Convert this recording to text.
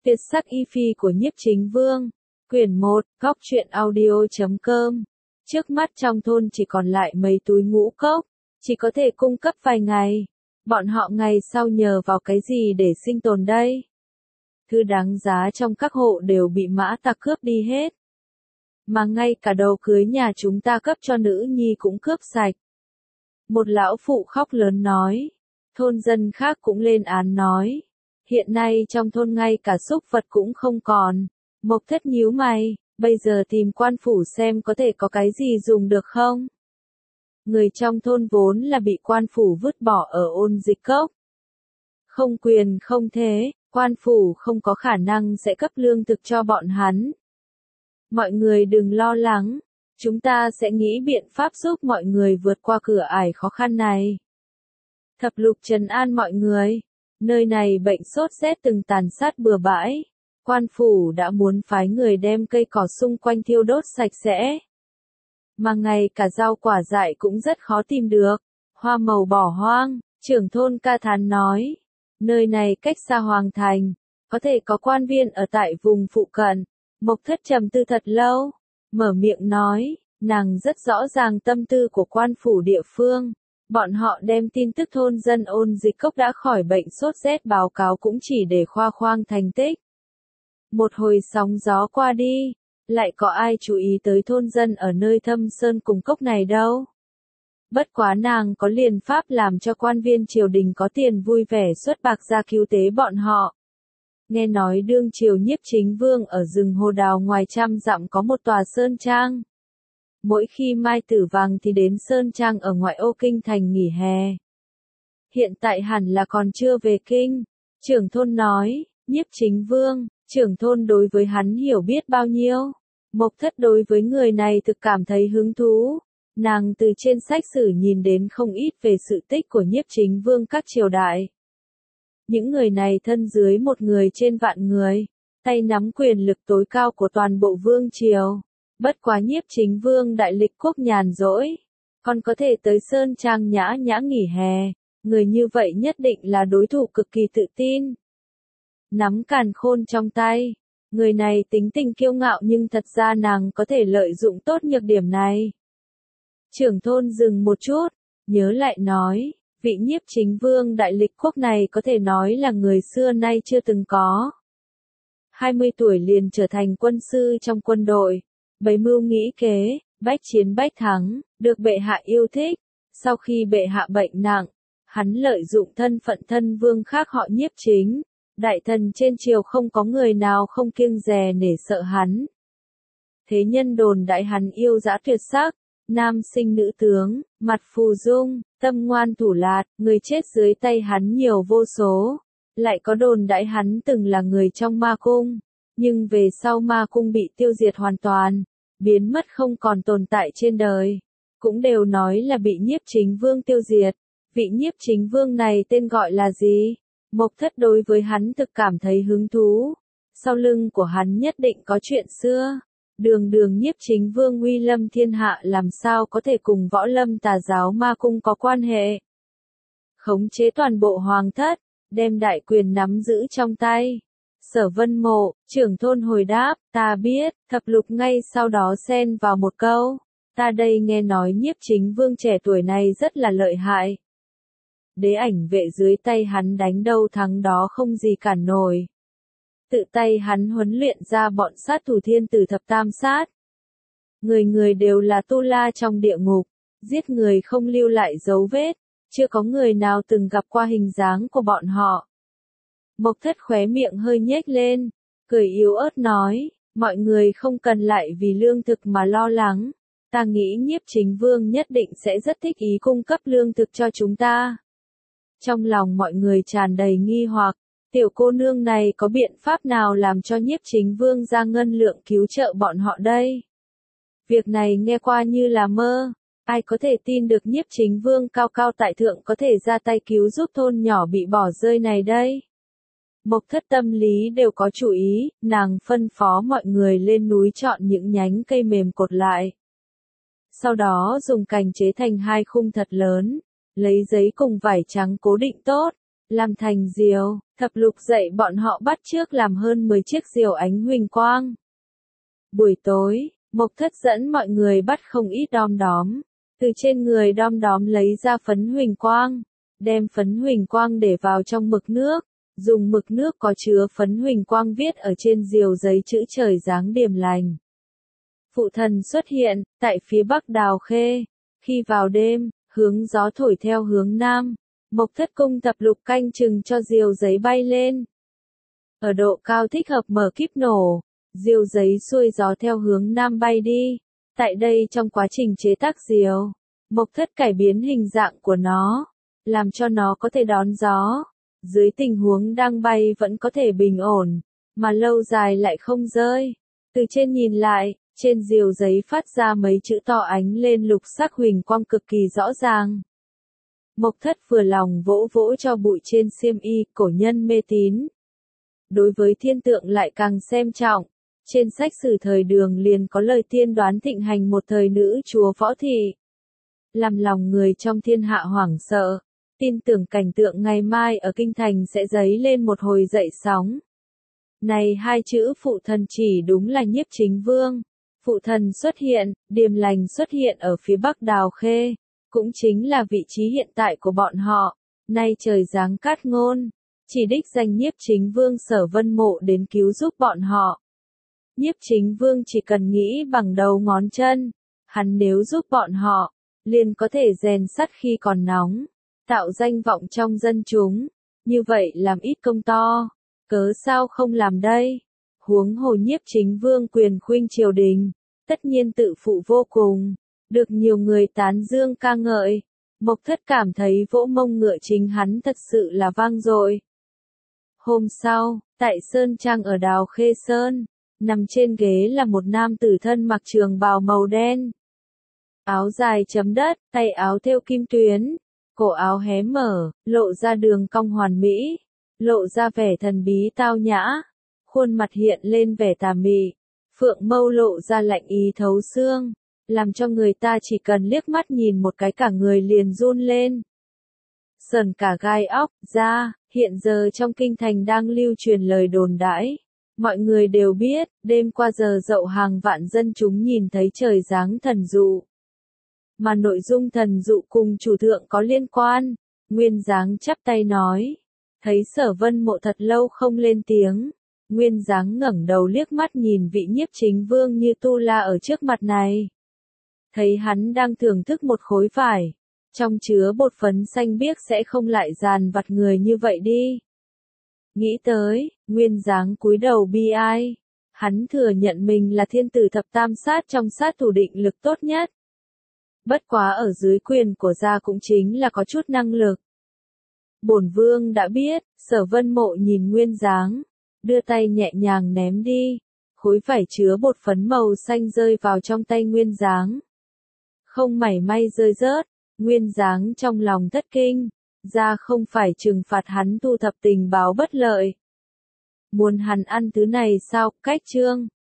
Tuyệt sắc y phi của Nhiếp Chính Vương. Quyển 1, Góc truyện audio.com. Trước mắt trong thôn chỉ còn lại mấy túi ngũ cốc, chỉ có thể cung cấp vài ngày. Bọn họ ngày sau nhờ vào cái gì để sinh tồn đây? Thứ đáng giá trong các hộ đều bị mã tặc cướp đi hết. Mà ngay cả đồ cưới nhà chúng ta cấp cho nữ nhi cũng cướp sạch. Một lão phụ khóc lớn nói. Thôn dân khác cũng lên án nói. Hiện nay trong thôn ngay cả súc vật cũng không còn. Mộc Thất nhíu mày, bây giờ tìm quan phủ xem có thể có cái gì dùng được không? Người trong thôn vốn là bị quan phủ vứt bỏ ở Ôn Dịch Cốc. Không quyền không thế, quan phủ không có khả năng sẽ cấp lương thực cho bọn hắn. Mọi người đừng lo lắng, chúng ta sẽ nghĩ biện pháp giúp mọi người vượt qua cửa ải khó khăn này. Thập Lục trấn an mọi người, nơi này bệnh sốt rét từng tàn sát bừa bãi. Quan phủ đã muốn phái người đem cây cỏ xung quanh thiêu đốt sạch sẽ. Mà ngay cả rau quả dại cũng rất khó tìm được. Hoa màu bỏ hoang, trưởng thôn Ca Thán nói. Nơi này cách xa hoàng thành, có thể có quan viên ở tại vùng phụ cận. Mộc Thất trầm tư thật lâu, mở miệng nói, nàng rất rõ ràng tâm tư của quan phủ địa phương. Bọn họ đem tin tức thôn dân Ôn Dịch Cốc đã khỏi bệnh sốt rét báo cáo cũng chỉ để khoe khoang thành tích. Một hồi sóng gió qua đi, lại có ai chú ý tới thôn dân ở nơi thâm sơn cùng cốc này đâu. Bất quá nàng có liền pháp làm cho quan viên triều đình có tiền vui vẻ xuất bạc ra cứu tế bọn họ. Nghe nói đương triều Nhiếp Chính Vương ở rừng Hồ Đào ngoài 100 dặm có một tòa sơn trang. Mỗi khi Mai Tử Vàng thì đến sơn trang ở ngoại ô kinh thành nghỉ hè. Hiện tại hẳn là còn chưa về kinh. Trưởng thôn nói, Nhiếp Chính Vương, trưởng thôn đối với hắn hiểu biết bao nhiêu. Mộc Thất đối với người này thực cảm thấy hứng thú. Nàng từ trên sách sử nhìn đến không ít về sự tích của Nhiếp Chính Vương các triều đại. Những người này thân dưới một người trên vạn người, tay nắm quyền lực tối cao của toàn bộ vương triều. Bất quá Nhiếp Chính Vương đại lịch quốc nhàn rỗi, còn có thể tới sơn trang nhã nhã nghỉ hè, người như vậy nhất định là đối thủ cực kỳ tự tin. Nắm càn khôn trong tay, người này tính tình kiêu ngạo nhưng thật ra nàng có thể lợi dụng tốt nhược điểm này. Trưởng thôn dừng một chút, nhớ lại nói, vị Nhiếp Chính Vương đại lịch quốc này có thể nói là người xưa nay chưa từng có. 20 tuổi liền trở thành quân sư trong quân đội, bày mưu nghĩ kế, bách chiến bách thắng, được bệ hạ yêu thích. Sau khi bệ hạ bệnh nặng, hắn lợi dụng thân phận thân vương khác họ Nhiếp Chính. Đại thần trên triều không có người nào không kiêng dè nể sợ hắn. Thế nhân đồn đại hắn yêu dã tuyệt sắc, nam sinh nữ tướng, mặt phù dung, tâm ngoan thủ lạt, người chết dưới tay hắn nhiều vô số. Lại có đồn đại hắn từng là người trong ma cung, nhưng về sau ma cung bị tiêu diệt hoàn toàn, biến mất không còn tồn tại trên đời. Cũng đều nói là bị Nhiếp Chính Vương tiêu diệt. Vị Nhiếp Chính Vương này tên gọi là gì? Mộc Thất đối với hắn thực cảm thấy hứng thú. Sau lưng của hắn nhất định có chuyện xưa. Đường Nhiếp Chính Vương uy lâm thiên hạ làm sao có thể cùng võ lâm tà giáo ma cung có quan hệ. Khống chế toàn bộ hoàng thất, đem đại quyền nắm giữ trong tay. Sở Vân Mộ, trưởng thôn hồi đáp, ta biết. Thập Lục ngay sau đó xen vào một câu. Ta đây nghe nói Nhiếp Chính Vương trẻ tuổi này rất là lợi hại. Đế ảnh vệ dưới tay hắn đánh đâu thắng đó không gì cản nổi. Tự tay hắn huấn luyện ra bọn sát thủ thiên tử thập tam sát. Người đều là tu la trong địa ngục, giết người không lưu lại dấu vết, chưa có người nào từng gặp qua hình dáng của bọn họ. Mộc Thất khóe miệng hơi nhếch lên, cười yếu ớt nói, mọi người không cần lại vì lương thực mà lo lắng. Ta nghĩ Nhiếp Chính Vương nhất định sẽ rất thích ý cung cấp lương thực cho chúng ta. Trong lòng mọi người tràn đầy nghi hoặc, tiểu cô nương này có biện pháp nào làm cho Nhiếp Chính Vương ra ngân lượng cứu trợ bọn họ đây? Việc này nghe qua như là mơ, ai có thể tin được Nhiếp Chính Vương cao cao tại thượng có thể ra tay cứu giúp thôn nhỏ bị bỏ rơi này đây? Mộc Thất tâm lý đều có chủ ý, nàng phân phó mọi người lên núi chọn những nhánh cây mềm cột lại. Sau đó dùng cành chế thành 2 khung thật lớn, lấy giấy cùng vải trắng cố định tốt, làm thành diều, thập lục dạy bọn họ bắt chước làm hơn 10 chiếc diều ánh huỳnh quang. Buổi tối, Mộc Thất dẫn mọi người bắt không ít đom đóm, từ trên người đom đóm lấy ra phấn huỳnh quang, đem phấn huỳnh quang để vào trong mực nước, dùng mực nước có chứa phấn huỳnh quang viết ở trên diều giấy chữ trời giáng điềm lành. Phụ thần xuất hiện, tại phía bắc Đào Khê, khi vào đêm, hướng gió thổi theo hướng nam, Mộc Thất cung thập lục canh chừng cho diều giấy bay lên. Ở độ cao thích hợp mở kíp nổ, diều giấy xuôi gió theo hướng nam bay đi. Tại đây trong quá trình chế tác diều, Mộc Thất cải biến hình dạng của nó, làm cho nó có thể đón gió, dưới tình huống đang bay vẫn có thể bình ổn, mà lâu dài lại không rơi. Từ trên nhìn lại, trên diều giấy phát ra mấy chữ to ánh lên lục sắc huỳnh quang cực kỳ rõ ràng. Mộc Thất vừa lòng vỗ vỗ cho bụi trên xiêm y, cổ nhân mê tín. Đối với thiên tượng lại càng xem trọng. Trên sách sử thời Đường liền có lời tiên đoán thịnh hành một thời nữ chúa Võ Thị. Làm lòng người trong thiên hạ hoảng sợ, tin tưởng cảnh tượng ngày mai ở kinh thành sẽ dấy lên một hồi dậy sóng. Này hai chữ phụ thần chỉ đúng là Nhiếp Chính Vương. Phụ thần xuất hiện, Điềm Lành xuất hiện ở phía bắc Đào Khê, cũng chính là vị trí hiện tại của bọn họ. Nay trời giáng cát ngôn, chỉ đích danh Nhiếp Chính Vương Sở Vân Mộ đến cứu giúp bọn họ. Nhiếp Chính Vương chỉ cần nghĩ bằng đầu ngón chân, hắn nếu giúp bọn họ, liền có thể rèn sắt khi còn nóng, tạo danh vọng trong dân chúng, như vậy làm ít công to, cớ sao không làm đây? Huống hồ Nhiếp Chính Vương quyền khuynh triều đình, tất nhiên tự phụ vô cùng, được nhiều người tán dương ca ngợi. Mộc Thất cảm thấy vỗ mông ngựa chính hắn thật sự là vang dội. Hôm sau, tại Sơn Trang ở Đào Khê Sơn, nằm trên ghế là một nam tử thân mặc trường bào màu đen. Áo dài chấm đất, tay áo thêu kim tuyến, cổ áo hé mở, lộ ra đường cong hoàn mỹ, lộ ra vẻ thần bí tao nhã, khuôn mặt hiện lên vẻ tà mị, phượng mâu lộ ra lạnh ý thấu xương, làm cho người ta chỉ cần liếc mắt nhìn một cái cả người liền run lên. Sởn cả gai óc ra, hiện giờ trong kinh thành đang lưu truyền lời đồn đãi. Mọi người đều biết, đêm qua giờ dậu hàng vạn dân chúng nhìn thấy trời giáng thần dụ. Mà nội dung thần dụ cùng chủ thượng có liên quan. Nguyên Giáng chắp tay nói. Thấy Sở Vân Mộ thật lâu không lên tiếng. Nguyên Giáng ngẩng đầu liếc mắt nhìn vị Nhiếp Chính Vương như tu la ở trước mặt này. Thấy hắn đang thưởng thức một khối vải, trong chứa bột phấn xanh biếc sẽ không lại dàn vặt người như vậy đi. Nghĩ tới, Nguyên Giáng cúi đầu bi ai. Hắn thừa nhận mình là thiên tử thập tam sát trong sát thủ định lực tốt nhất. Bất quá ở dưới quyền của gia cũng chính là có chút năng lực. Bổn vương đã biết, Sở Vân Mộ nhìn Nguyên Giáng, đưa tay nhẹ nhàng ném đi. Khối vải chứa bột phấn màu xanh rơi vào trong tay Nguyên Giáng. Không mảy may rơi rớt, Nguyên Giáng trong lòng thất kinh. Gia không phải trừng phạt hắn thu thập tình báo bất lợi. Muốn hắn ăn thứ này sao? Cách chương